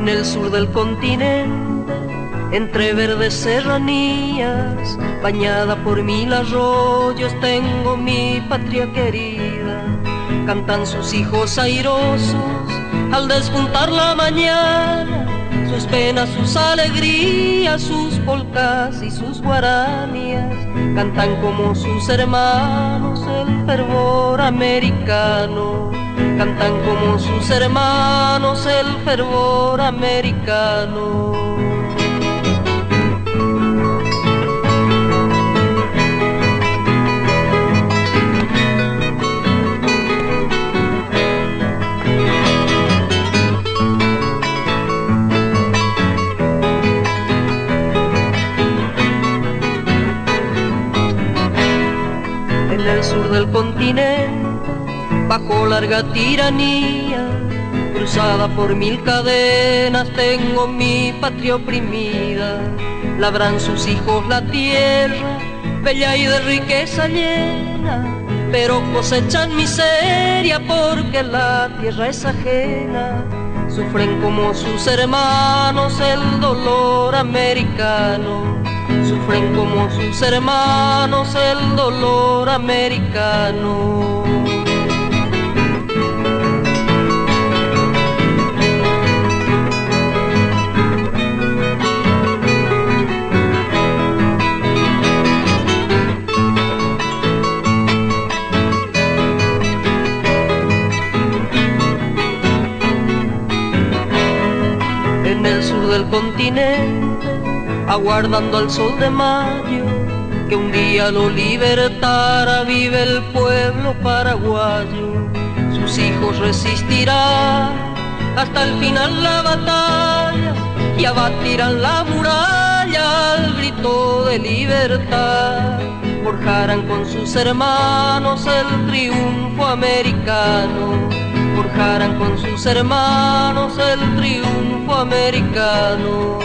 En el sur del continente, entre verdes serranías, bañada por 1000 arroyos, tengo mi patria querida. Cantan sus hijos airosos al despuntar la mañana, sus penas, sus alegrías, sus polcas y sus guaranías. Cantan como sus hermanos el fervor americano. Cantan como sus hermanos el fervor americano. En el sur del continente, bajo larga tiranía, cruzada por 1000 cadenas, tengo mi patria oprimida. Labran sus hijos la tierra, bella y de riqueza llena, pero cosechan miseria porque la tierra es ajena. Sufren como sus hermanos el dolor americano. Sufren como sus hermanos el dolor americano. En el sur del continente, aguardando al sol de mayo, que un día lo libertara, vive el pueblo paraguayo. Sus hijos resistirán hasta el final la batalla y abatirán la muralla al grito de libertad. Forjarán con sus hermanos el triunfo americano. Forjarán con sus hermanos el triunfo americano.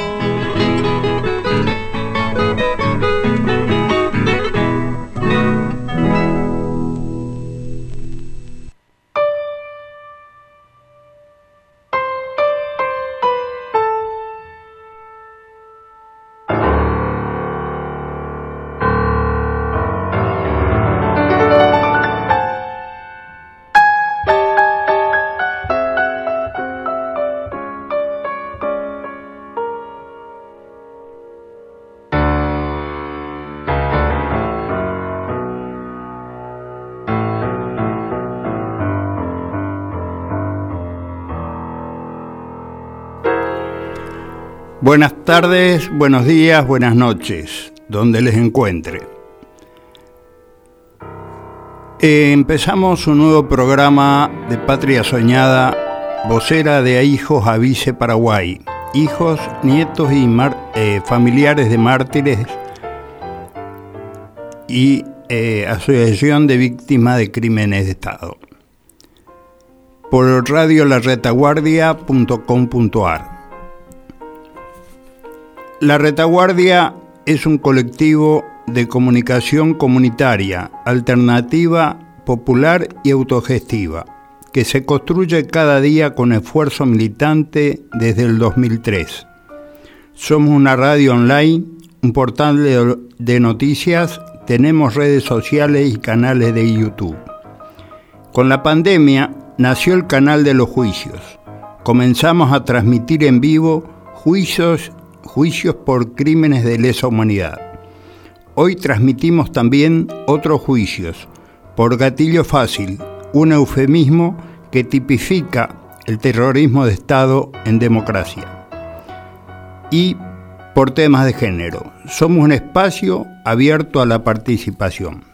Buenas tardes, buenos días, buenas noches, donde les encuentre. Empezamos un nuevo programa de Patria Soñada, vocera de Hijos Avise Paraguay, hijos, nietos y familiares de mártires y Asociación de Víctimas de Crímenes de Estado. Por radiolaretaguardia.com.ar. La Retaguardia es un colectivo de comunicación comunitaria, alternativa, popular y autogestiva, que se construye cada día con esfuerzo militante desde el 2003. Somos una radio online, un portal de noticias, tenemos redes sociales y canales de YouTube. Con la pandemia nació el canal de los juicios. Comenzamos a transmitir en vivo juicios por crímenes de lesa humanidad. Hoy transmitimos también otros juicios, por gatillo fácil, un eufemismo que tipifica el terrorismo de Estado en democracia. Y por temas de género. Somos un espacio abierto a la participación.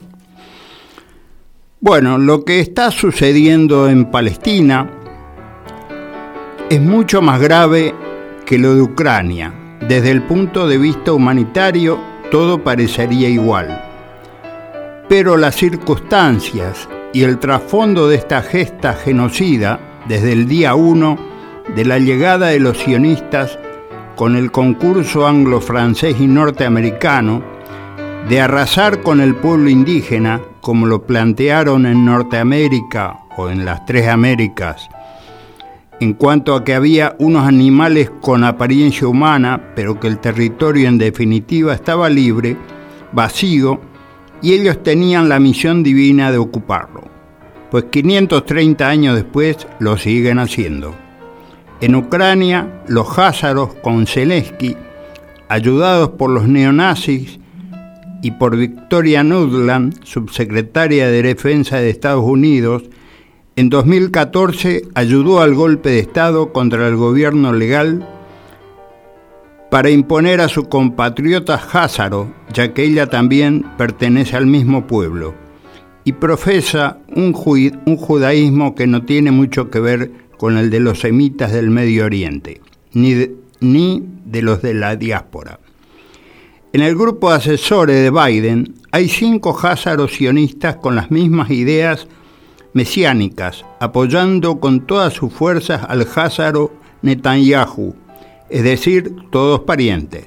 Bueno, lo que está sucediendo en Palestina es mucho más grave que lo de Ucrania. Desde el punto de vista humanitario, todo parecería igual. Pero las circunstancias y el trasfondo de esta gesta genocida, desde el día 1 de la llegada de los sionistas con el concurso anglo-francés y norteamericano, de arrasar con el pueblo indígena, como lo plantearon en Norteamérica o en las tres Américas, en cuanto a que había unos animales con apariencia humana, pero que el territorio en definitiva estaba libre, vacío, y ellos tenían la misión divina de ocuparlo, pues 530 años después lo siguen haciendo. En Ucrania, los házaros con Zelensky, ayudados por los neonazis y por Victoria Nuland, subsecretaria de Defensa de Estados Unidos, en 2014 ayudó al golpe de Estado contra el gobierno legal para imponer a su compatriota házaro, ya que ella también pertenece al mismo pueblo, y profesa un judaísmo que no tiene mucho que ver con el de los semitas del Medio Oriente, ni de los de la diáspora. En el grupo de asesores de Biden hay 5 házaros sionistas con las mismas ideas mesiánicas, apoyando con todas sus fuerzas al házaro Netanyahu, es decir, todos parientes.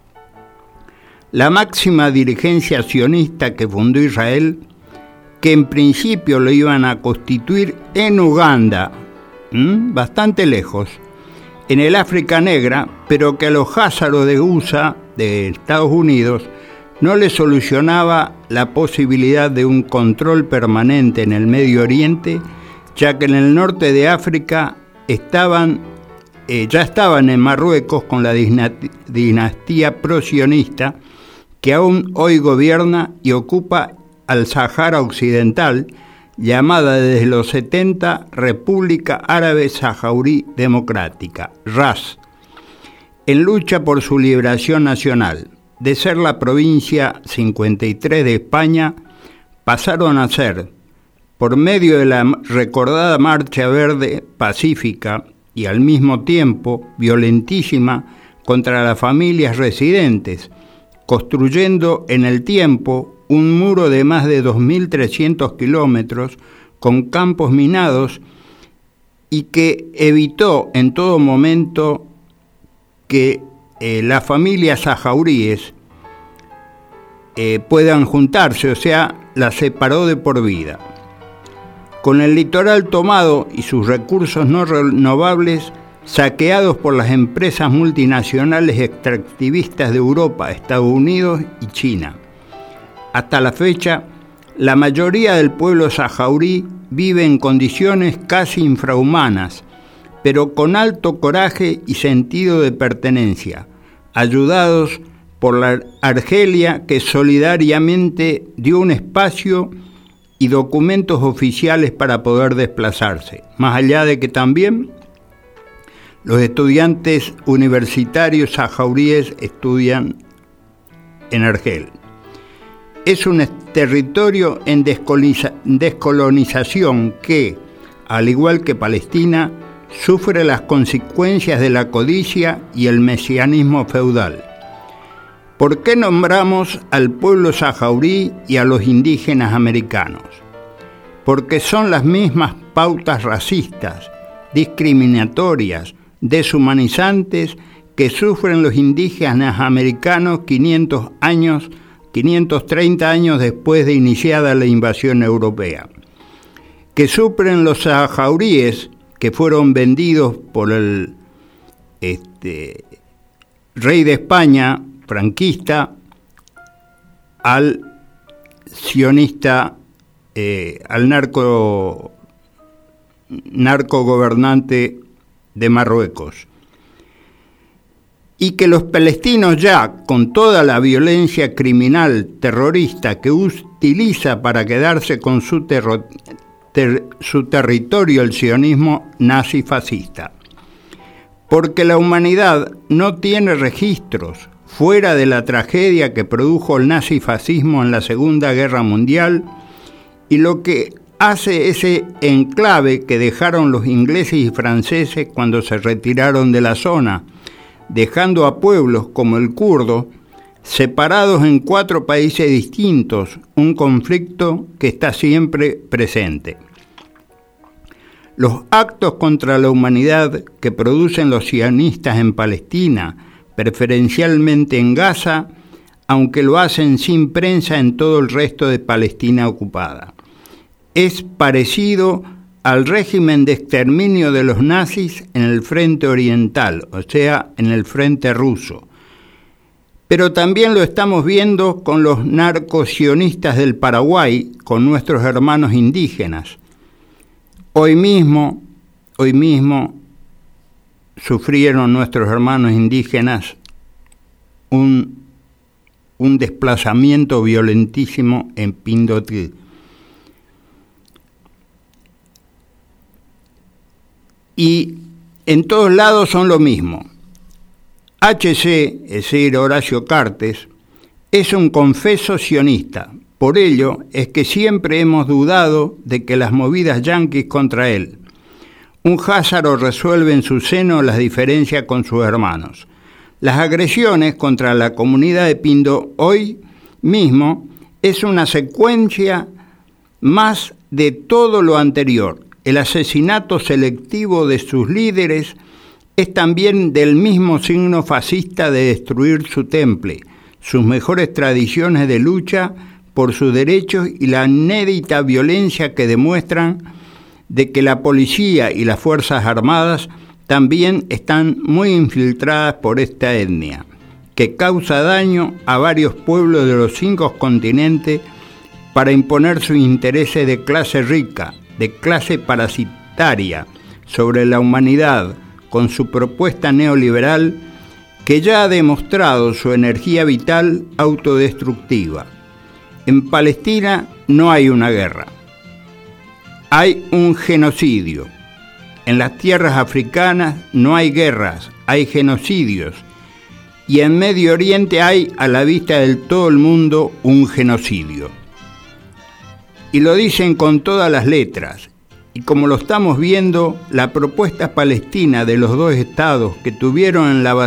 La máxima dirigencia sionista que fundó Israel, que en principio lo iban a constituir en Uganda, bastante lejos, en el África Negra, pero que a los házaros de USA, de Estados Unidos, no les solucionaba la posibilidad de un control permanente en el Medio Oriente, ya que en el norte de África ya estaban en Marruecos con la dinastía pro-sionista que aún hoy gobierna y ocupa al Sahara Occidental, llamada desde los 70 República Árabe Saharaui Democrática, RAS, en lucha por su liberación nacional. De ser la provincia 53 de España, pasaron a ser, por medio de la recordada Marcha Verde Pacífica y al mismo tiempo violentísima contra las familias residentes, construyendo en el tiempo un muro de más de 2.300 kilómetros con campos minados y que evitó en todo momento que las familias saharaui puedan juntarse, o sea, las separó de por vida. Con el litoral tomado y sus recursos no renovables saqueados por las empresas multinacionales extractivistas de Europa, Estados Unidos y China. Hasta la fecha, la mayoría del pueblo saharaui vive en condiciones casi infrahumanas, pero con alto coraje y sentido de pertenencia, ayudados por la Argelia, que solidariamente dio un espacio y documentos oficiales para poder desplazarse, más allá de que también los estudiantes universitarios saharauíes estudian en Argel. Es un territorio en descolonización que, al igual que Palestina, sufre las consecuencias de la codicia y el mesianismo feudal. ¿Por qué nombramos al pueblo saharaui y a los indígenas americanos? Porque son las mismas pautas racistas, discriminatorias, deshumanizantes que sufren los indígenas americanos 530 años después de iniciada la invasión europea, que sufren los saharauíes que fueron vendidos por el rey de España franquista al sionista, al narcogobernante de Marruecos. Y que los palestinos ya, con toda la violencia criminal terrorista que utiliza para quedarse con su territorio el sionismo nazi-fascista. Porque la humanidad no tiene registros fuera de la tragedia que produjo el nazifascismo en la Segunda Guerra Mundial y lo que hace ese enclave que dejaron los ingleses y franceses cuando se retiraron de la zona, dejando a pueblos como el kurdo separados en 4 países distintos, un conflicto que está siempre presente. Los actos contra la humanidad que producen los sionistas en Palestina, preferencialmente en Gaza, aunque lo hacen sin prensa en todo el resto de Palestina ocupada. Es parecido al régimen de exterminio de los nazis en el frente oriental, o sea, en el frente ruso. Pero también lo estamos viendo con los narcosionistas del Paraguay, con nuestros hermanos indígenas. Hoy mismo sufrieron nuestros hermanos indígenas un desplazamiento violentísimo en Pindotí. Y en todos lados son lo mismo. HC, es decir, Horacio Cartes, es un confeso sionista. Por ello es que siempre hemos dudado de que las movidas yanquis contra él. Un Házaro resuelve en su seno las diferencias con sus hermanos. Las agresiones contra la comunidad de Pindo hoy mismo es una secuencia más de todo lo anterior. El asesinato selectivo de sus líderes es también del mismo signo fascista de destruir su temple, sus mejores tradiciones de lucha por sus derechos y la inédita violencia que demuestran de que la policía y las Fuerzas Armadas también están muy infiltradas por esta etnia, que causa daño a varios pueblos de los 5 continentes para imponer sus intereses de clase rica, de clase parasitaria, sobre la humanidad, con su propuesta neoliberal que ya ha demostrado su energía vital autodestructiva. En Palestina no hay una guerra, hay un genocidio. En las tierras africanas no hay guerras, hay genocidios. Y en Medio Oriente hay, a la vista de todo el mundo, un genocidio. Y lo dicen con todas las letras. Y como lo estamos viendo, la propuesta palestina de los 2 estados que estuvieron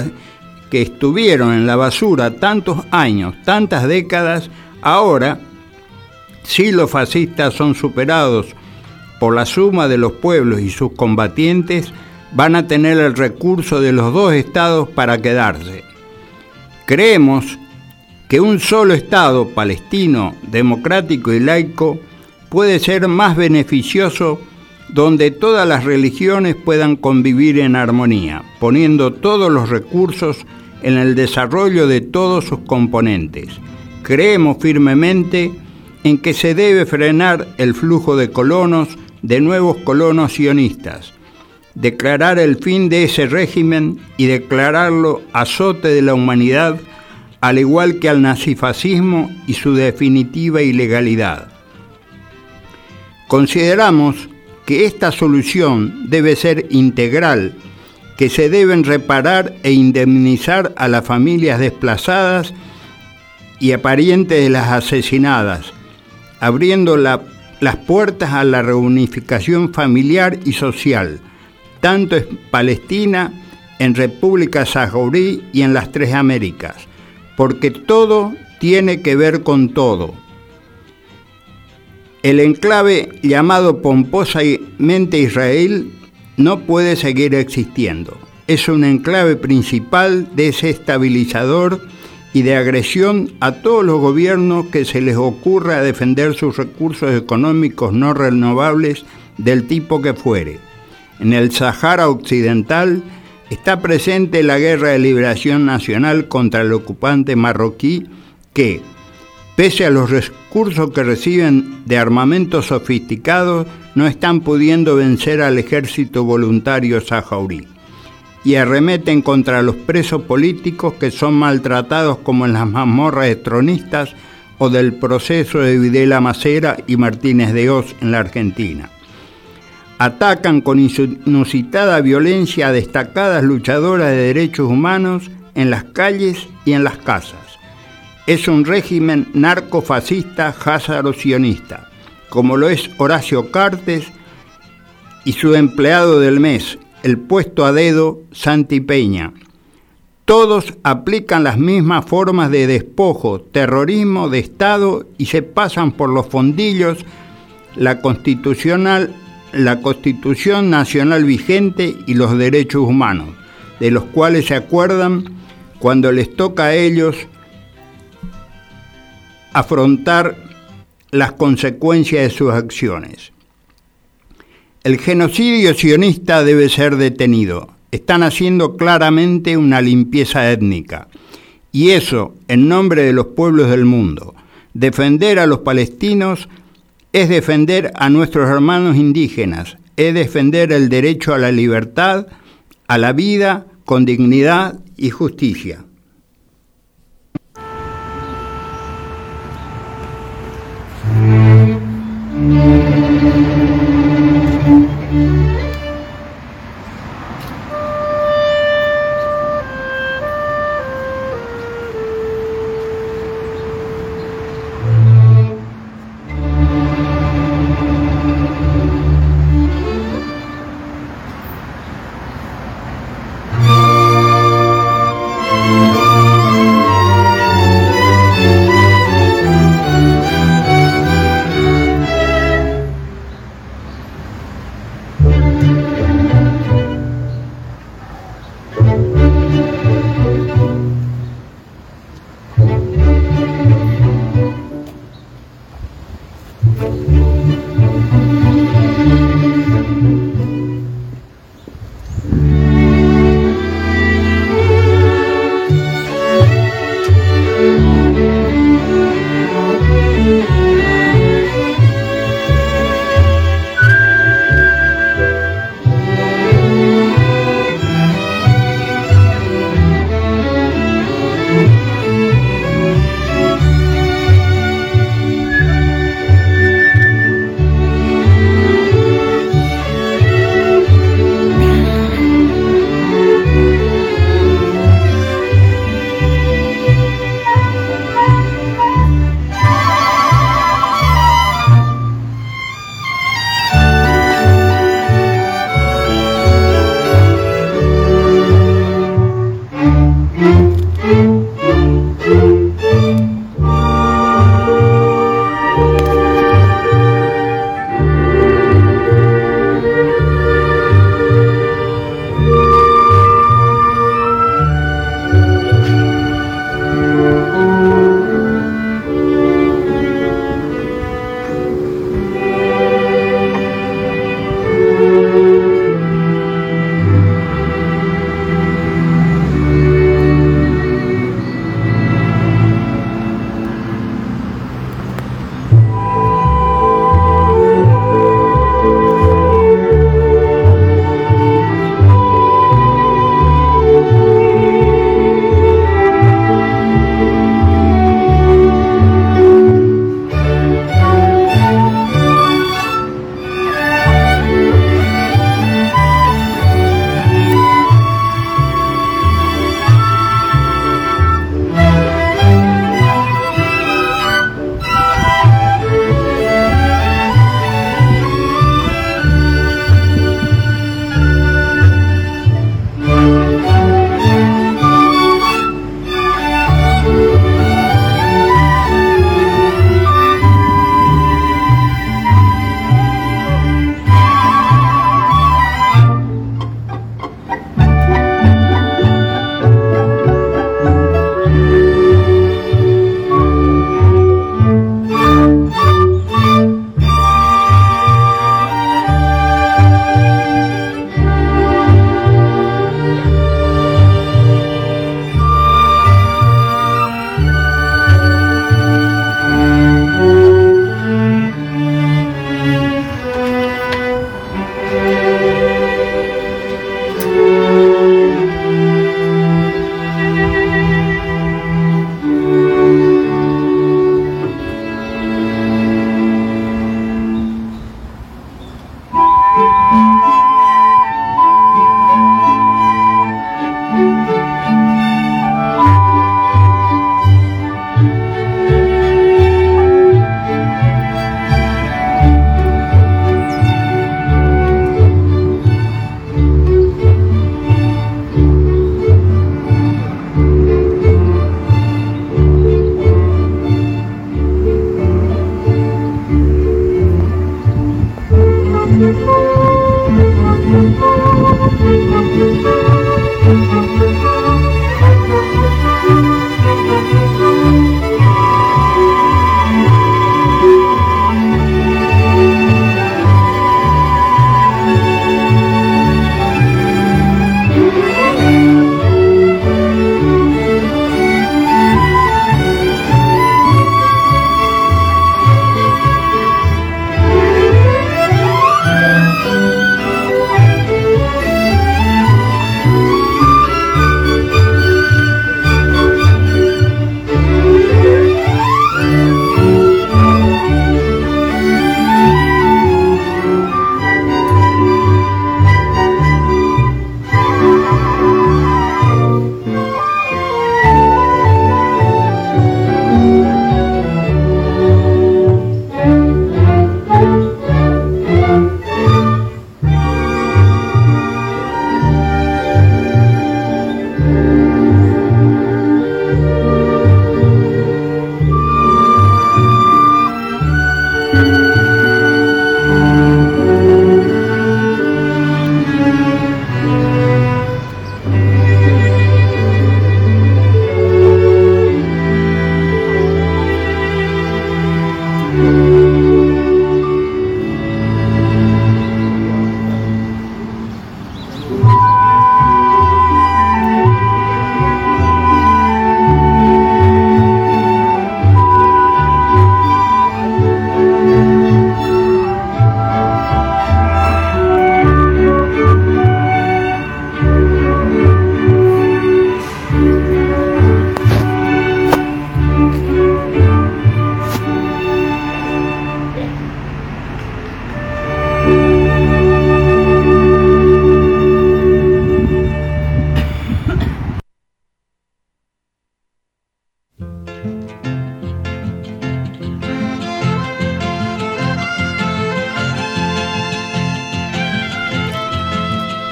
en la basura tantos años, tantas décadas, ahora, si los fascistas son superados por la suma de los pueblos y sus combatientes, van a tener el recurso de los 2 estados para quedarse. Creemos que un solo estado palestino, democrático y laico, puede ser más beneficioso, donde todas las religiones puedan convivir en armonía, poniendo todos los recursos en el desarrollo de todos sus componentes. Creemos firmemente en que se debe frenar el flujo de colonos, de nuevos colonos sionistas, declarar el fin de ese régimen y declararlo azote de la humanidad, al igual que al nazifascismo y su definitiva ilegalidad. Consideramos que esta solución debe ser integral, que se deben reparar e indemnizar a las familias desplazadas y a parientes de las asesinadas, abriendo las puertas a la reunificación familiar y social, tanto en Palestina, en República Saharaui y en las 3 Américas, porque todo tiene que ver con todo. El enclave llamado pomposamente Israel no puede seguir existiendo. Es un enclave principal desestabilizador y de agresión a todos los gobiernos que se les ocurra defender sus recursos económicos no renovables del tipo que fuere. En el Sahara Occidental está presente la Guerra de Liberación Nacional contra el ocupante marroquí que, pese a los recursos que reciben de armamentos sofisticados, no están pudiendo vencer al ejército voluntario saharaui. Y arremeten contra los presos políticos que son maltratados como en las mazmorras de tronistas o del proceso de Videla Macera y Martínez de Hoz en la Argentina. Atacan con inusitada violencia a destacadas luchadoras de derechos humanos en las calles y en las casas. Es un régimen narcofascista házaro-sionista, como lo es Horacio Cartes y su empleado del mes, el puesto a dedo Santi Peña. Todos aplican las mismas formas de despojo, terrorismo de Estado y se pasan por los fondillos la Constitución nacional vigente y los derechos humanos, de los cuales se acuerdan cuando les toca a ellos afrontar las consecuencias de sus acciones. El genocidio sionista debe ser detenido. Están haciendo claramente una limpieza étnica. Y eso, en nombre de los pueblos del mundo. Defender a los palestinos es defender a nuestros hermanos indígenas, es defender el derecho a la libertad, a la vida con dignidad y justicia.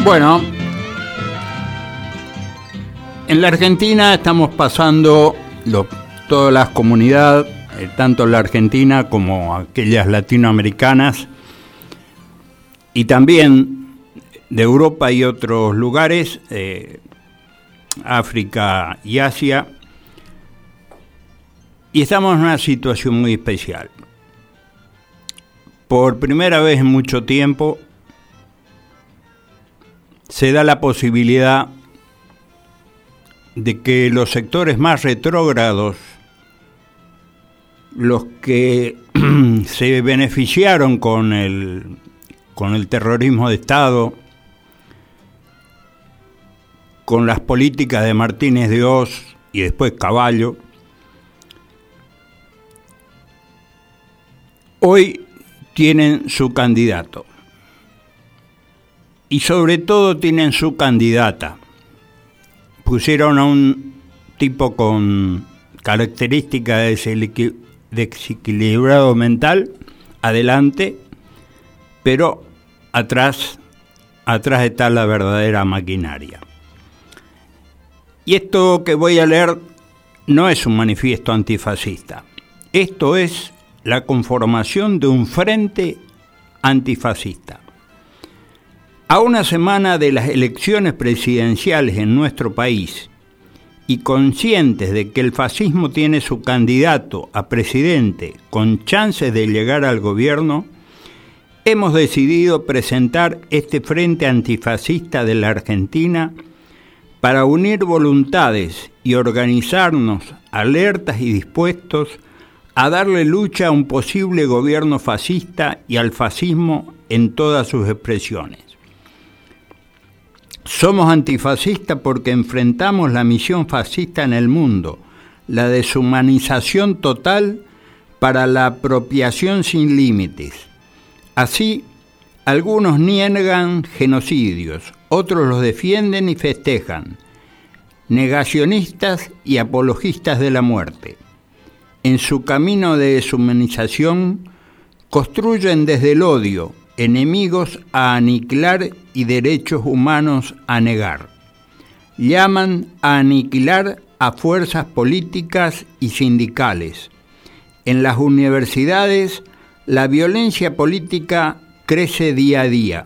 Bueno, en la Argentina estamos pasando todas las comunidades, tanto la Argentina como aquellas latinoamericanas, y también de Europa y otros lugares, África y Asia, y estamos en una situación muy especial. Por primera vez en mucho tiempo se da la posibilidad de que los sectores más retrógrados, los que se beneficiaron con el terrorismo de Estado, con las políticas de Martínez de Hoz y después Cavallo, hoy tienen su candidato. Y sobre todo tienen su candidata. Pusieron a un tipo con características de desequilibrado mental adelante, pero atrás está la verdadera maquinaria. Y esto que voy a leer no es un manifiesto antifascista. Esto es la conformación de un frente antifascista. A una semana de las elecciones presidenciales en nuestro país y conscientes de que el fascismo tiene su candidato a presidente con chances de llegar al gobierno, hemos decidido presentar este Frente Antifascista de la Argentina para unir voluntades y organizarnos alertas y dispuestos a darle lucha a un posible gobierno fascista y al fascismo en todas sus expresiones. Somos antifascistas porque enfrentamos la misión fascista en el mundo, la deshumanización total para la apropiación sin límites. Así, algunos niegan genocidios, otros los defienden y festejan, negacionistas y apologistas de la muerte. En su camino de deshumanización, construyen desde el odio enemigos a aniquilar y derechos humanos a negar. Llaman a aniquilar a fuerzas políticas y sindicales. En las universidades, la violencia política crece día a día.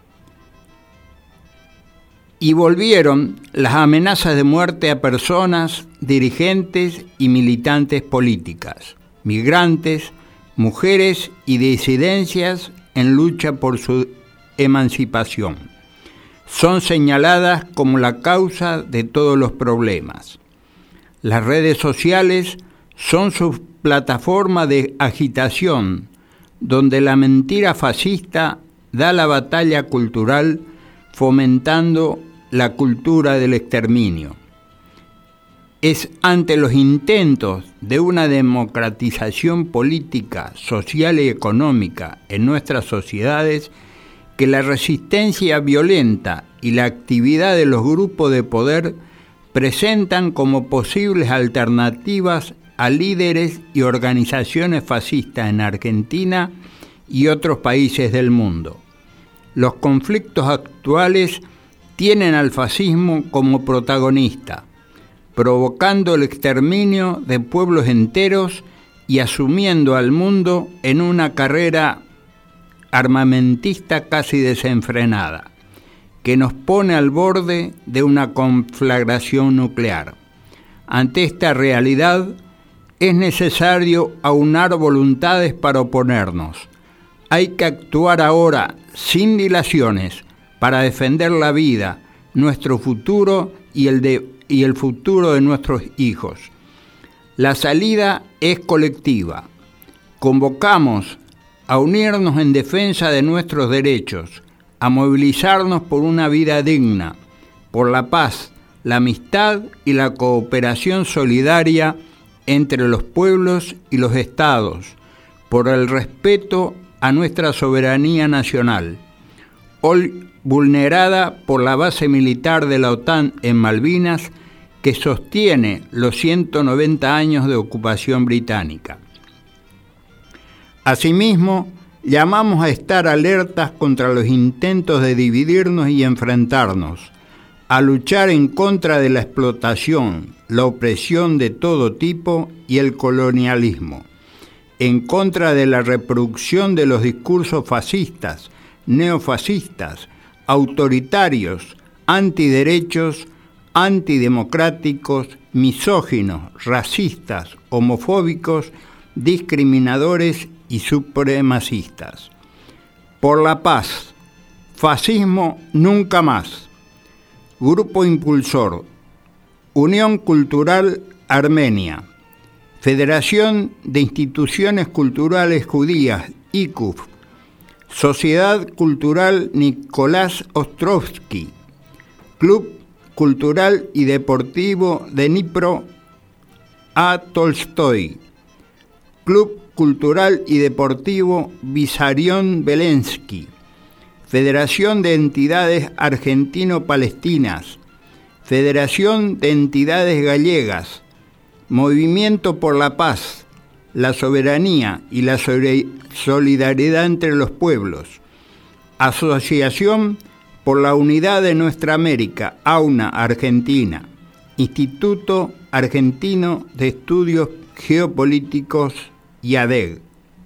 Y volvieron las amenazas de muerte a personas, dirigentes y militantes políticas, migrantes, mujeres y disidencias en lucha por su emancipación. Son señaladas como la causa de todos los problemas. Las redes sociales son su plataforma de agitación, donde la mentira fascista da la batalla cultural fomentando la cultura del exterminio. Es ante los intentos de una democratización política, social y económica en nuestras sociedades que la resistencia violenta y la actividad de los grupos de poder presentan como posibles alternativas a líderes y organizaciones fascistas en Argentina y otros países del mundo. Los conflictos actuales tienen al fascismo como protagonista, provocando el exterminio de pueblos enteros y asumiendo al mundo en una carrera armamentista casi desenfrenada, que nos pone al borde de una conflagración nuclear. Ante esta realidad, es necesario aunar voluntades para oponernos. Hay que actuar ahora, sin dilaciones, para defender la vida, nuestro futuro y el futuro de nuestros hijos. La salida es colectiva. Convocamos a unirnos en defensa de nuestros derechos, a movilizarnos por una vida digna, por la paz, la amistad y la cooperación solidaria entre los pueblos y los estados, por el respeto a nuestra soberanía nacional, hoy vulnerada por la base militar de la OTAN en Malvinas, que sostiene los 190 años de ocupación británica. Asimismo, Llamamos a estar alertas contra los intentos de dividirnos y enfrentarnos, a luchar en contra de la explotación, la opresión de todo tipo y el colonialismo, en contra de la reproducción de los discursos fascistas, neofascistas, autoritarios, antiderechos, antidemocráticos, misóginos, racistas, homofóbicos, discriminadores y supremacistas. Por la paz, fascismo nunca más. Grupo impulsor, Unión Cultural Armenia, Federación de Instituciones Culturales Judías, ICUF, Sociedad Cultural Nicolás Ostrovsky, Club Cultural y Deportivo de Dnipro A. Tolstoy, Club Cultural y Deportivo Vissarion Belensky, Federación de Entidades Argentino-Palestinas, Federación de Entidades Gallegas, Movimiento por la Paz, la Soberanía y la Solidaridad entre los Pueblos, Asociación por la Unidad de Nuestra América, AUNA Argentina, Instituto Argentino de Estudios Geopolíticos, IADEG.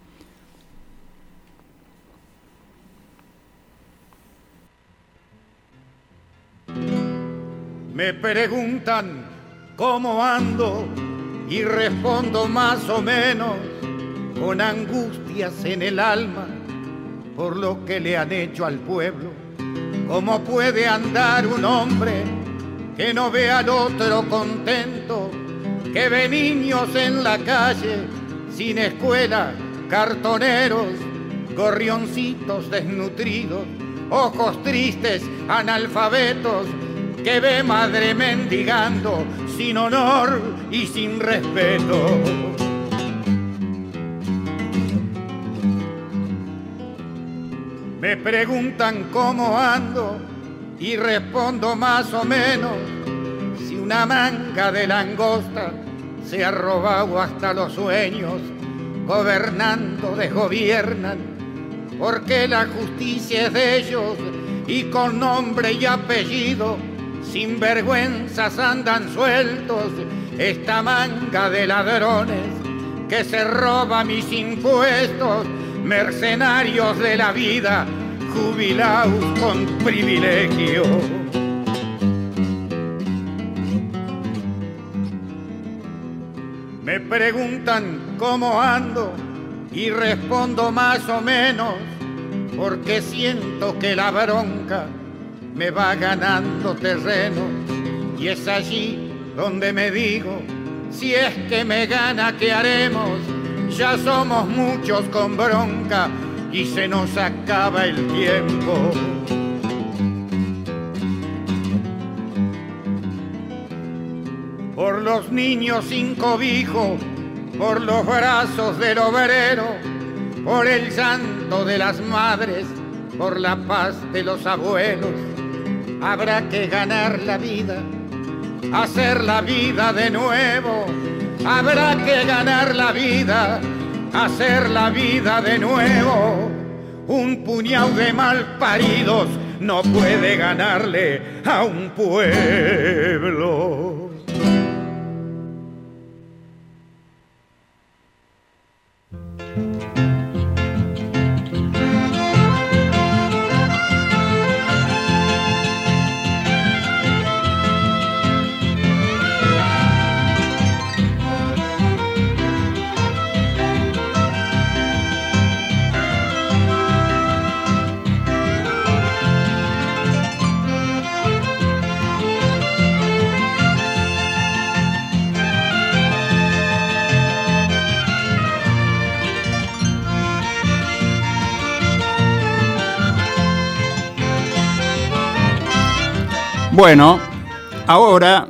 Me preguntan cómo ando y respondo más o menos con angustias en el alma por lo que le han hecho al pueblo. ¿Cómo puede andar un hombre que no ve al otro contento, que ve niños en la calle sin escuela, cartoneros, gorrioncitos desnutridos, ojos tristes, analfabetos, que ve madre mendigando sin honor y sin respeto? Me preguntan cómo ando y respondo más o menos. Si una manga de langosta se ha robado hasta los sueños, gobernando desgobiernan, porque la justicia es de ellos y con nombre y apellido, sin vergüenzas andan sueltos esta manga de ladrones que se roba mis impuestos, mercenarios de la vida, jubilados con privilegio. Me preguntan cómo ando y respondo más o menos, porque siento que la bronca me va ganando terreno, y es allí donde me digo, si es que me gana, ¿qué haremos? Ya somos muchos con bronca y se nos acaba el tiempo. Por los niños sin cobijo, por los brazos del obrero, por el llanto de las madres, por la paz de los abuelos, habrá que ganar la vida, hacer la vida de nuevo. Habrá que ganar la vida, hacer la vida de nuevo. Un puñado de malparidos no puede ganarle a un pueblo. Bueno, ahora,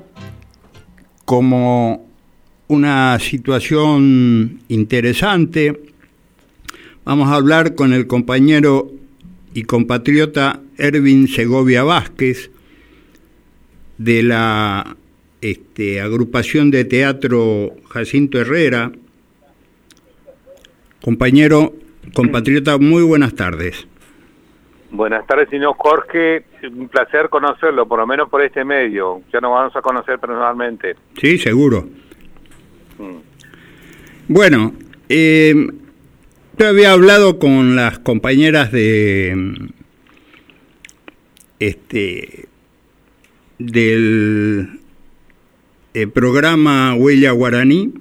como una situación interesante, vamos a hablar con el compañero y compatriota Erwin Segovia Vázquez, de la agrupación de teatro Jacinto Herrera. Compañero, Compatriota, muy buenas tardes. Buenas tardes, señor Jorge. Un placer conocerlo, por lo menos por este medio. Ya nos vamos a conocer personalmente. Sí, seguro. Bueno, yo había hablado con las compañeras del programa Huella Guaraní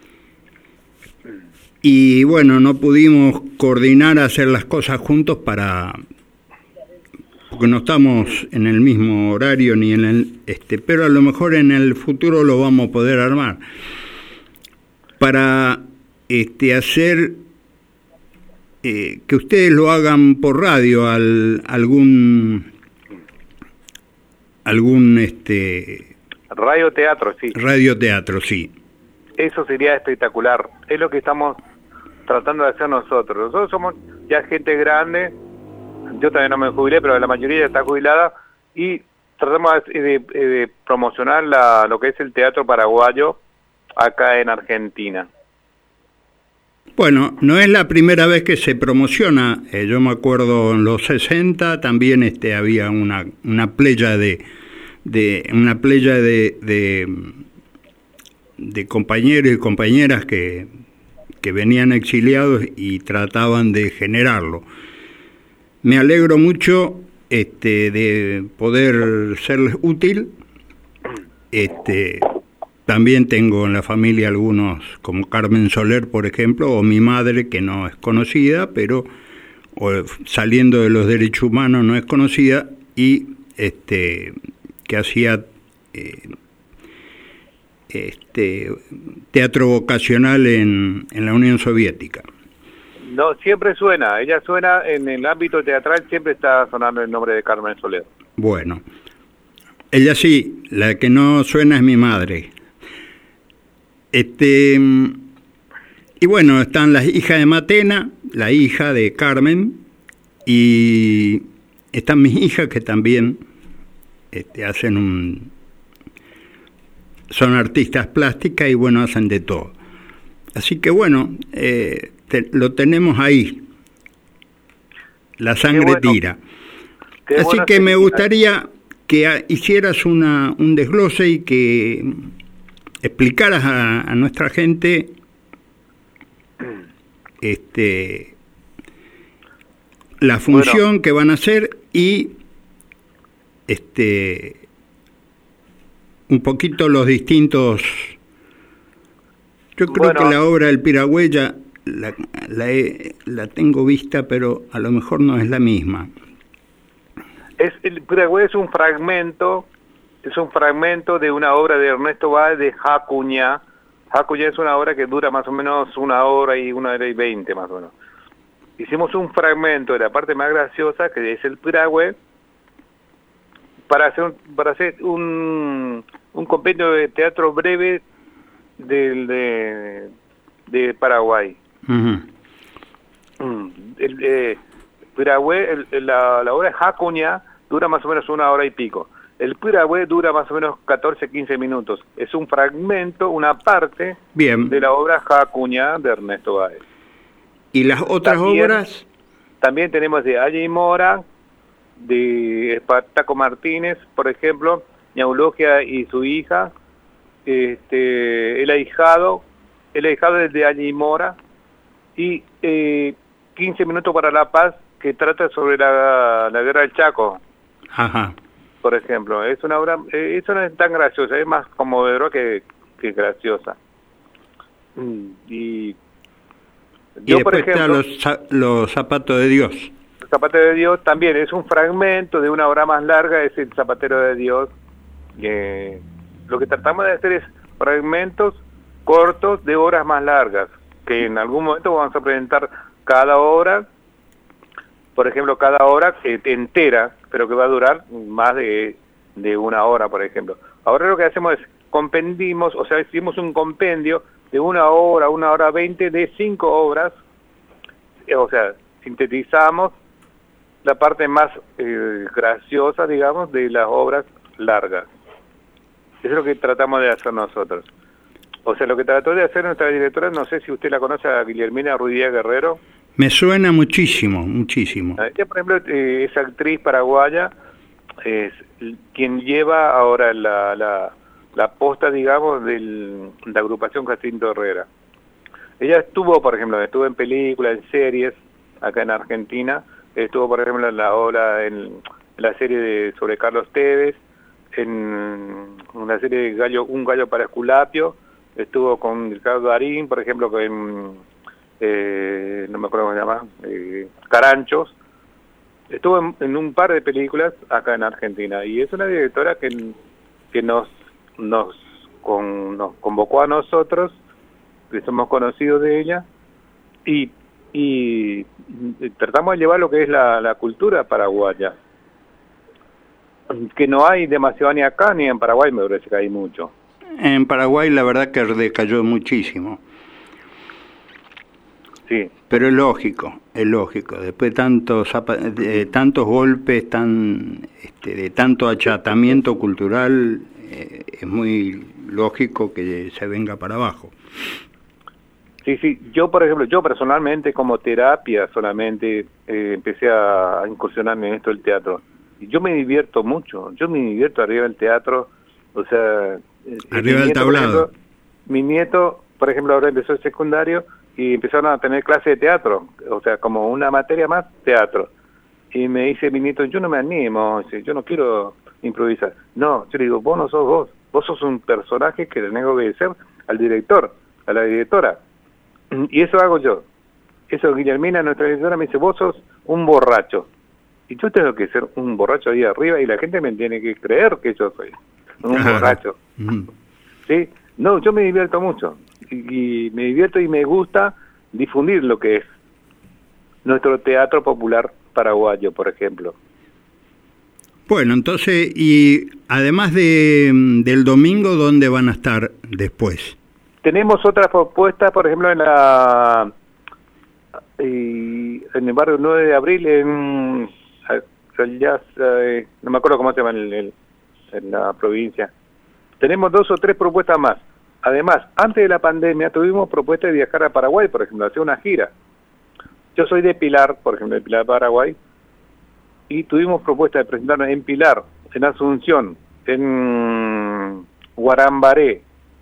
y bueno, no pudimos coordinar hacer las cosas juntos porque no estamos en el mismo horario ni en el pero a lo mejor en el futuro lo vamos a poder armar para hacer que ustedes lo hagan por radio algún radioteatro, sí. Radioteatro, sí. Eso sería espectacular. Es lo que estamos tratando de hacer nosotros. Nosotros somos ya gente grande. Yo también no me jubilé, pero la mayoría ya está jubilada. Y tratamos de promocionar lo que es el teatro paraguayo acá en Argentina. Bueno, no es la primera vez que se promociona. Yo me acuerdo en los 60 también había una playa de compañeros y compañeras que venían exiliados y trataban de generarlo. Me alegro mucho de poder serles útil. También tengo en la familia algunos, como Carmen Soler, por ejemplo, o mi madre, que no es conocida, pero saliendo de los derechos humanos no es conocida, y que hacía teatro vocacional en la Unión Soviética. No, siempre suena, ella suena en el ámbito teatral, siempre está sonando el nombre de Carmen Soler. Bueno, ella sí, la que no suena es mi madre. Y bueno, están las hijas de Matena, la hija de Carmen, y están mis hijas que también son artistas plásticas y bueno, hacen de todo. Así que bueno, lo tenemos ahí, la sangre tira. Así que me gustaría que hicieras un desglose y que explicaras a nuestra gente la función que van a hacer y un poquito los distintos. Yo creo que la obra del Piragüella la tengo vista, pero a lo mejor no es la misma. El Piragüella es un fragmento de una obra de Ernesto Báez de Jacuñá. Jacuñá es una obra que dura más o menos 1 hora y 1 hora y 20 más o menos. Hicimos un fragmento de la parte más graciosa, que es el Piragüe, para hacer un compendio de teatro breve de Paraguay. Uh-huh. El Piragüe, la obra de Jacuñá dura más o menos 1 hora y pico. El Piragüe dura más o menos 14-15 minutos. Es un fragmento, una parte de la obra Jacuñá de Ernesto Báez. ¿Y las otras obras? También tenemos de Allí Mora, de Espartaco Martínez, por ejemplo, Ñaulogia y su hija, el ahijado de Allí Mora, y 15 minutos para la paz, que trata sobre la guerra del Chaco. Ajá. Por ejemplo, es una obra, eso no es tan graciosa, es más conmovedora que graciosa. Y yo, después, por ejemplo, está los zapatos de Dios. El Zapatero de Dios también es un fragmento de una obra más larga, es el Zapatero de Dios. Lo que tratamos de hacer es fragmentos cortos de obras más largas, que en algún momento vamos a presentar cada obra, por ejemplo, cada obra entera, pero que va a durar más de 1 hora, por ejemplo. Ahora lo que hacemos es compendimos, o sea, hicimos un compendio de 1 hora, 1 hora 20 de 5 obras, o sea, sintetizamos la parte más graciosa, digamos, de las obras largas. Eso es lo que tratamos de hacer nosotros. O sea, lo que trató de hacer nuestra directora, no sé si usted la conoce, a Guillermina Ruidía Guerrero. Me suena muchísimo, muchísimo. Ella, por ejemplo, esa actriz paraguaya es quien lleva ahora la posta, digamos, de la agrupación Jacinto Herrera. Ella estuvo en películas, en series, acá en Argentina. Estuvo, por ejemplo, en en la serie sobre Carlos Tevez, en una serie de Un gallo para Esculapio. Estuvo con Ricardo Darín, por ejemplo, no me acuerdo cómo se llama, Caranchos. Estuvo en un par de películas acá en Argentina, y es una directora que nos convocó a nosotros, que somos conocidos de ella, y tratamos de llevar lo que es la cultura paraguaya, que no hay demasiado ni acá ni en Paraguay, me parece que hay mucho. En Paraguay la verdad que decayó muchísimo. Sí. Pero es lógico, después de tantos golpes, de tanto achatamiento cultural, es muy lógico que se venga para abajo. Sí, yo personalmente como terapia solamente empecé a incursionarme en esto del teatro. Y yo me divierto mucho, arriba del teatro, o sea... Arriba del tablado. Mi nieto, por ejemplo, ahora empezó el secundario y empezaron a tener clase de teatro, o sea, como una materia más, teatro. Y me dice mi nieto, yo no me animo, yo no quiero improvisar. No, yo le digo, vos no sos vos sos un personaje que tenés que obedecer al director, a la directora. Y eso hago yo. Eso Guillermina, nuestra directora, me dice, vos sos un borracho. Y yo tengo que ser un borracho ahí arriba y la gente me tiene que creer que yo soy un borracho. ¿Sí? No, yo me divierto mucho. Y me divierto y me gusta difundir lo que es nuestro teatro popular paraguayo, por ejemplo. Bueno, entonces, y además del domingo, ¿dónde van a estar después? Tenemos otras propuestas, por ejemplo, en el barrio 9 de abril, no me acuerdo cómo se llama en la provincia. Tenemos 2 o 3 propuestas más. Además, antes de la pandemia tuvimos propuestas de viajar a Paraguay, por ejemplo, hacer una gira. Yo soy de Pilar, por ejemplo, de Pilar, Paraguay, y tuvimos propuestas de presentarnos en Pilar, en Asunción, en Guarambaré,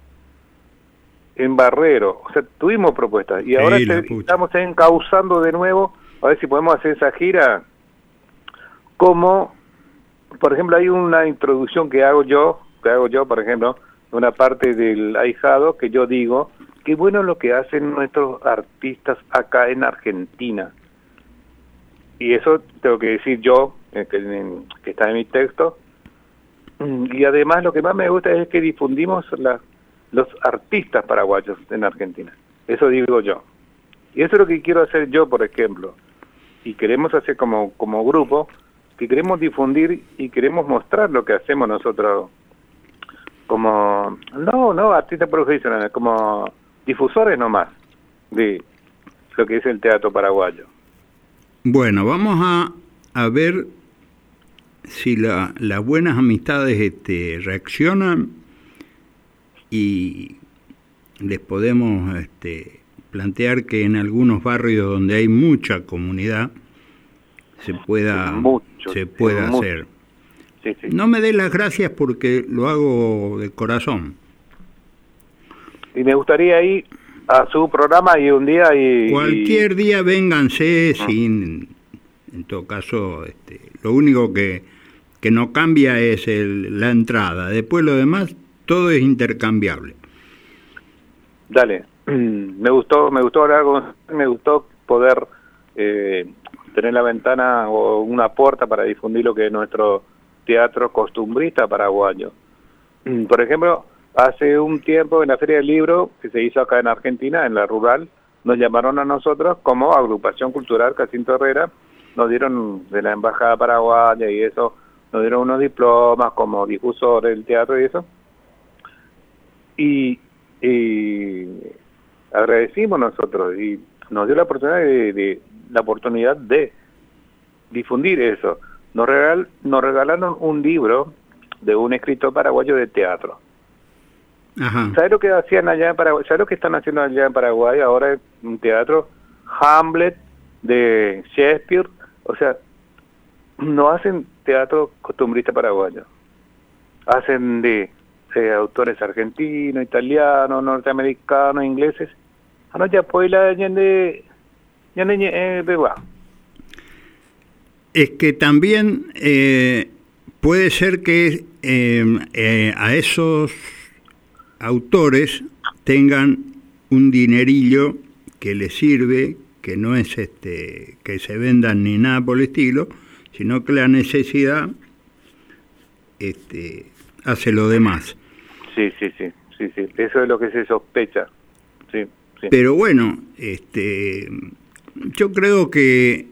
en Barrero. O sea, tuvimos propuestas. Y ahora estamos encauzando de nuevo, a ver si podemos hacer esa gira. Como, por ejemplo, hay una introducción que hago yo, por ejemplo, una parte del ahijado, que yo digo, qué bueno lo que hacen nuestros artistas acá en Argentina. Y eso tengo que decir yo, que está en mi texto. Y además lo que más me gusta es que difundimos los artistas paraguayos en Argentina. Eso digo yo. Y eso es lo que quiero hacer yo, por ejemplo. Y queremos hacer como grupo, que queremos difundir y queremos mostrar lo que hacemos nosotros como, no artistas profesionales, como difusores nomás de lo que es el teatro paraguayo. Bueno, vamos a ver si las buenas amistades reaccionan y les podemos plantear que en algunos barrios donde hay mucha comunidad se pueda hacer. Sí. No me dé las gracias porque lo hago de corazón. Y me gustaría ir a su programa y un día cualquier día vénganse sin, en todo caso, lo único que no cambia es la entrada. Después lo demás todo es intercambiable. Dale, me gustó hablar me gustó poder tener la ventana o una puerta para difundir lo que es nuestro teatro costumbrista paraguayo. Por ejemplo, hace un tiempo en la Feria del Libro, que se hizo acá en Argentina, en la rural, nos llamaron a nosotros como agrupación cultural Jacinto Herrera, nos dieron de la Embajada Paraguaya y eso, nos dieron unos diplomas como difusores del teatro y eso. Y agradecimos nosotros y nos dio la oportunidad de difundir eso. Nos regalaron un libro de un escritor paraguayo de teatro. Ajá. ¿Sabes lo que hacían allá en Paraguay? ¿Sabes lo que están haciendo allá en Paraguay? Ahora es un teatro, Hamlet de Shakespeare, o sea, no hacen teatro costumbrista paraguayo, hacen de autores argentinos, italianos, norteamericanos, ingleses. No, ya pues la de es que también puede ser que a esos autores tengan un dinerillo que les sirve, que no es que se vendan ni nada por el estilo, sino que la necesidad hace lo demás. Sí, eso es lo que se sospecha. Sí. Pero bueno, yo creo que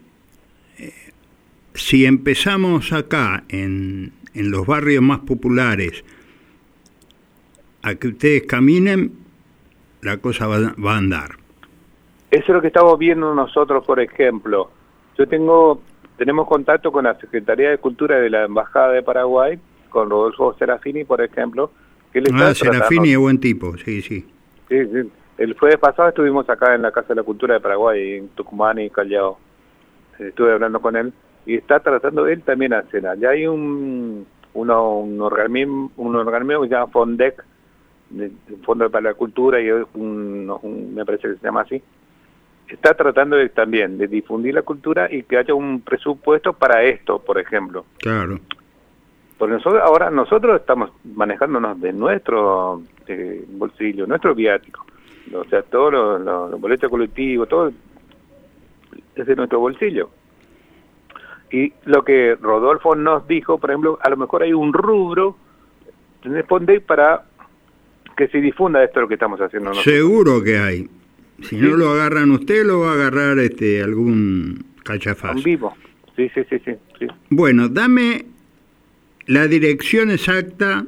si empezamos acá en los barrios más populares a que ustedes caminen, la cosa va a andar. Eso es lo que estamos viendo nosotros, por ejemplo. Tenemos contacto con la Secretaría de Cultura de la Embajada de Paraguay, con Rodolfo Serafini, por ejemplo. Que Serafini es buen tipo, sí. Sí. El jueves pasado estuvimos acá en la Casa de la Cultura de Paraguay, en Tucumán y Callao. Estuve hablando con él y está tratando él también a hacer. Ya hay un organismo que se llama FONDEC, Fondo para la Cultura, y me parece que se llama así. Está tratando también de difundir la cultura y que haya un presupuesto para esto, por ejemplo. Claro. Porque nosotros estamos manejándonos de nuestro bolsillo, nuestro viático. O sea, todos los boletos colectivos, todo es de nuestro bolsillo. Y lo que Rodolfo nos dijo, por ejemplo, a lo mejor hay un rubro en el FONDEC para que se difunda esto lo que estamos haciendo nosotros. Seguro que hay. Si no lo agarran usted, lo va a agarrar algún cachafazo. En vivo. Sí. Bueno, dame la dirección exacta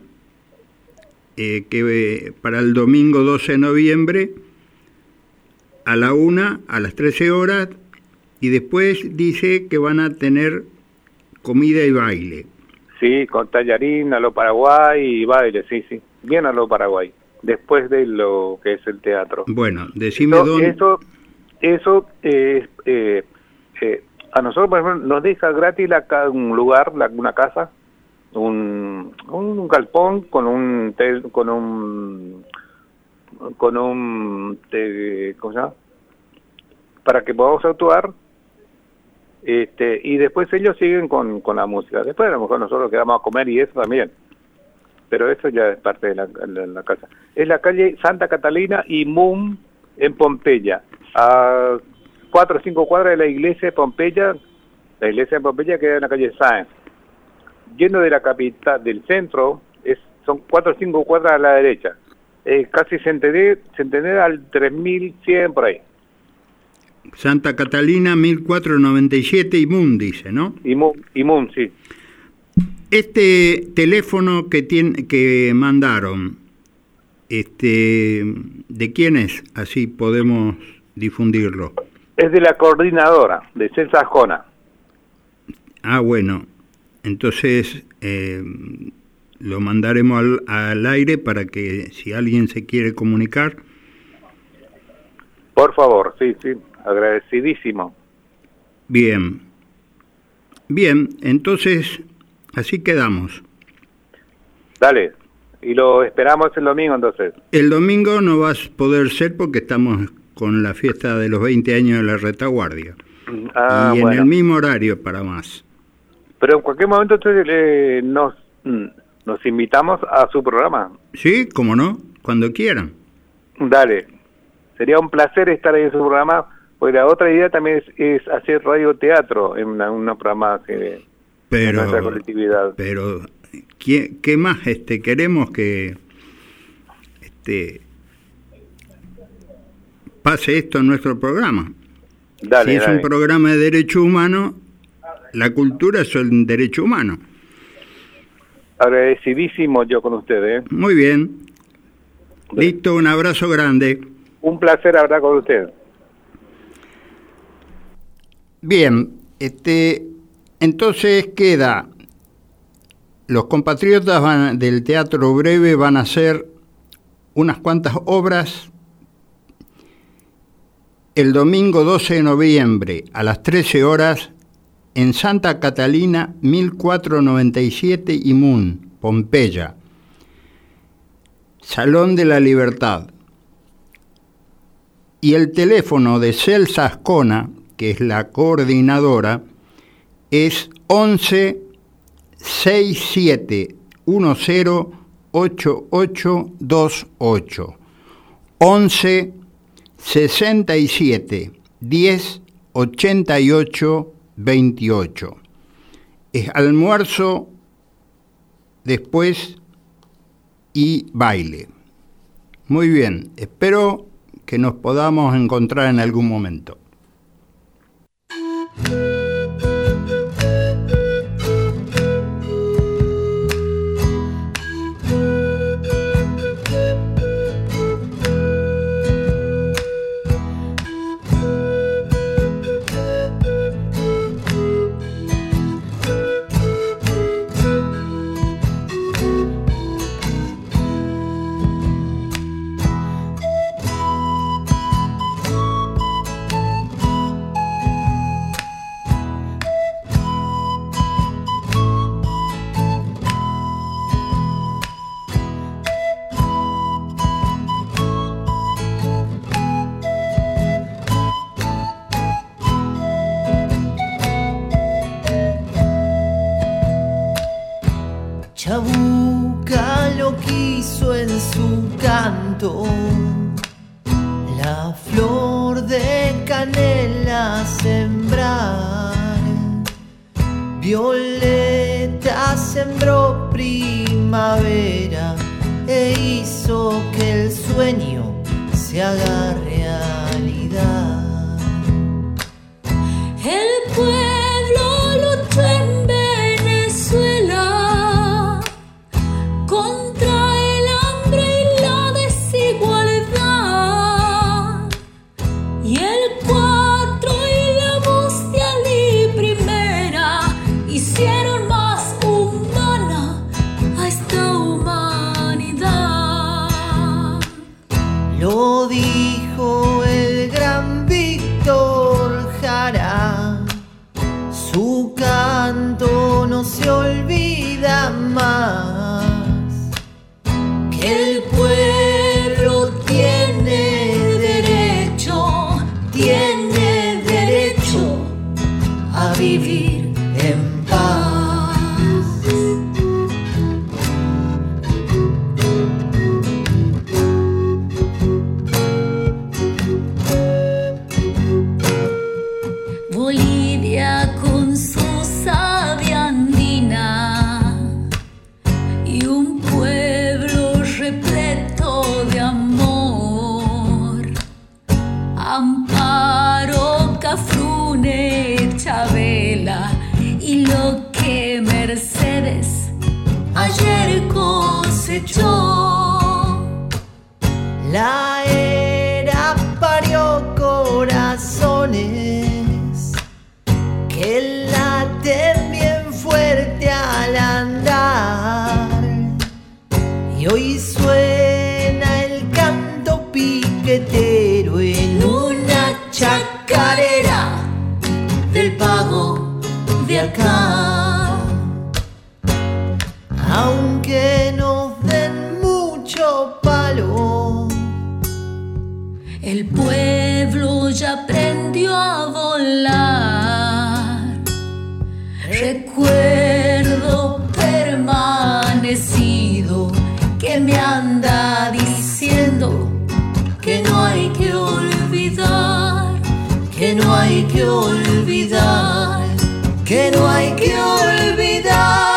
que para el domingo 12 de noviembre a la 1, a las 13 horas, y después dice que van a tener comida y baile. Sí, con tallarín a lo Paraguay y baile, sí. Bien a lo Paraguay, después de lo que es el teatro. Bueno, decime dónde... Eso a nosotros, por ejemplo, nos deja gratis un lugar, una casa, un galpón con un ¿cómo se llama? Para que podamos actuar, y después ellos siguen con la música. Después a lo mejor nosotros quedamos a comer y eso también, pero eso ya es parte de la casa. Es la calle Santa Catalina y Mum en Pompeya, a 4 o 5 cuadras de la iglesia de Pompeya. La iglesia de Pompeya queda en la calle Sáenz. Yendo de la capital, del centro, son 4 o 5 cuadras a la derecha. Casi Centener al 3100 por ahí. Santa Catalina 1497 y Mum dice, ¿no? Y Mum, sí. Este teléfono que mandaron, ¿de quién es? Así podemos difundirlo. Es de la coordinadora, de Celsa Jona. Ah, bueno. Entonces lo mandaremos al aire para que si alguien se quiere comunicar. Por favor, sí, agradecidísimo. Bien, entonces así quedamos. Dale, y lo esperamos el domingo entonces. El domingo no va a poder ser porque estamos con la fiesta de los 20 años de la retaguardia. Y en el mismo horario para más. Pero en cualquier momento entonces nos invitamos a su programa. Sí, cómo no, cuando quieran. Dale, sería un placer estar ahí en su programa, porque la otra idea también es hacer radioteatro en un programa de nuestra colectividad. Pero, ¿qué más queremos que pase esto en nuestro programa? Dale, si es un programa de derechos humanos, la cultura es un derecho humano. Agradecidísimo yo con ustedes. Muy bien. Listo, un abrazo grande. Un placer hablar con usted. Bien, entonces queda, los compatriotas del Teatro Breve van a hacer unas cuantas obras el domingo 12 de noviembre a las 13 horas en Santa Catalina 1497 Imun, Pompeya, Salón de la Libertad. Y el teléfono de Celsa Ascona, que es la coordinadora, es 11 67 10 8828. 11 67 10 88 28. Es almuerzo, después y baile. Muy bien, espero que nos podamos encontrar en algún momento. Chabuca lo quiso en su canto, la flor de canela sembrar. Violeta sembró primavera e hizo que el sueño se haga realidad. El pueblo luchó en Venezuela contra el hambre y la desigualdad, y el 4 y la voz de Ali Primera hicieron más humana a esta humanidad. Lo dijo el gran Víctor Jara, su canto no se olvida más, que el pueblo tiene derecho a vivir en paz. Bolivia con su savia andina y un pueblo repleto de amor. Amparo, Cafrune, Chabela y lo que Mercedes ayer cosechó. La era parió corazones que laten bien fuerte al andar, y hoy suena el canto piquetero en una chacarera del pago de acá. Aunque nos den mucho palo, El pueblo ya aprendió a volar. Recuerdo permanecido que me anda diciendo que no hay que olvidar, que no hay que olvidar, que no hay que olvidar.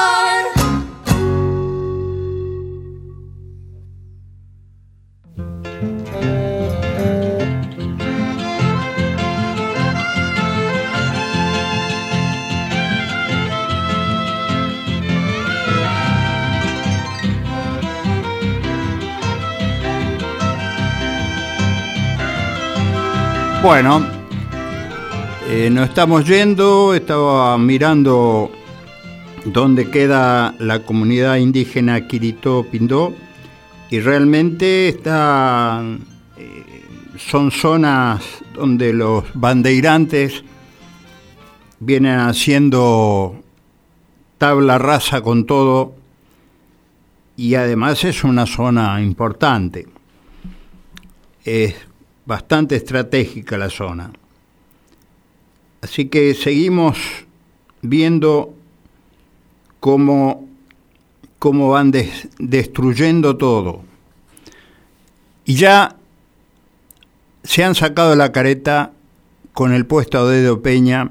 Bueno, nos estamos yendo. Estaba mirando dónde queda la comunidad indígena Quirito Pindó, y realmente son zonas donde los bandeirantes vienen haciendo tabla rasa con todo, y además es una zona importante. Es bastante estratégica la zona. Así que seguimos viendo cómo van destruyendo todo. Y ya se han sacado la careta con el puesto de Edo Peña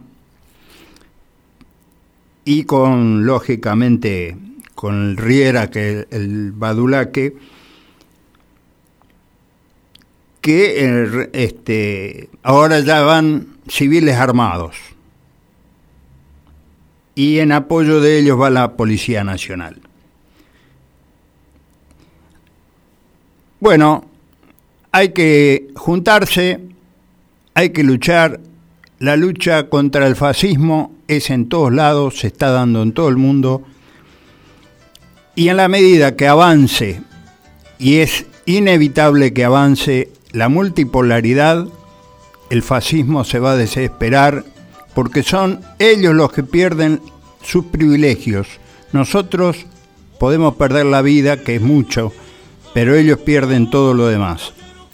y con, lógicamente, con el Riera, que el Badulaque, que ahora ya van civiles armados. Y en apoyo de ellos va la Policía Nacional. Bueno, hay que juntarse, hay que luchar. La lucha contra el fascismo es en todos lados, se está dando en todo el mundo. Y en la medida que avance, y es inevitable que avance, la multipolaridad, el fascismo se va a desesperar, porque son ellos los que pierden sus privilegios. Nosotros podemos perder la vida, que es mucho, pero ellos pierden todo lo demás.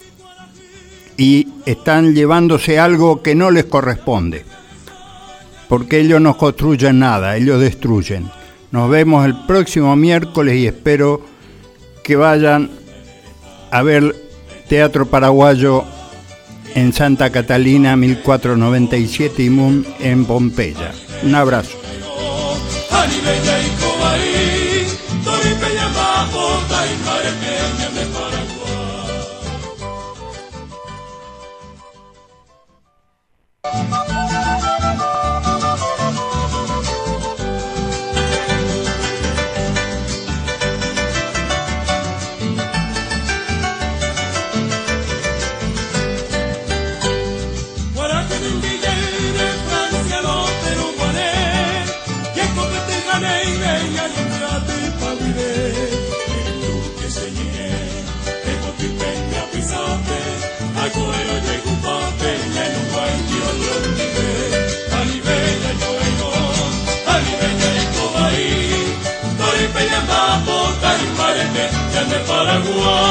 Y están llevándose algo que no les corresponde, porque ellos no construyen nada, ellos destruyen. Nos vemos el próximo miércoles y espero que vayan a ver Teatro Paraguayo en Santa Catalina 1497 Imun en Pompeya. Un abrazo. Paraguay.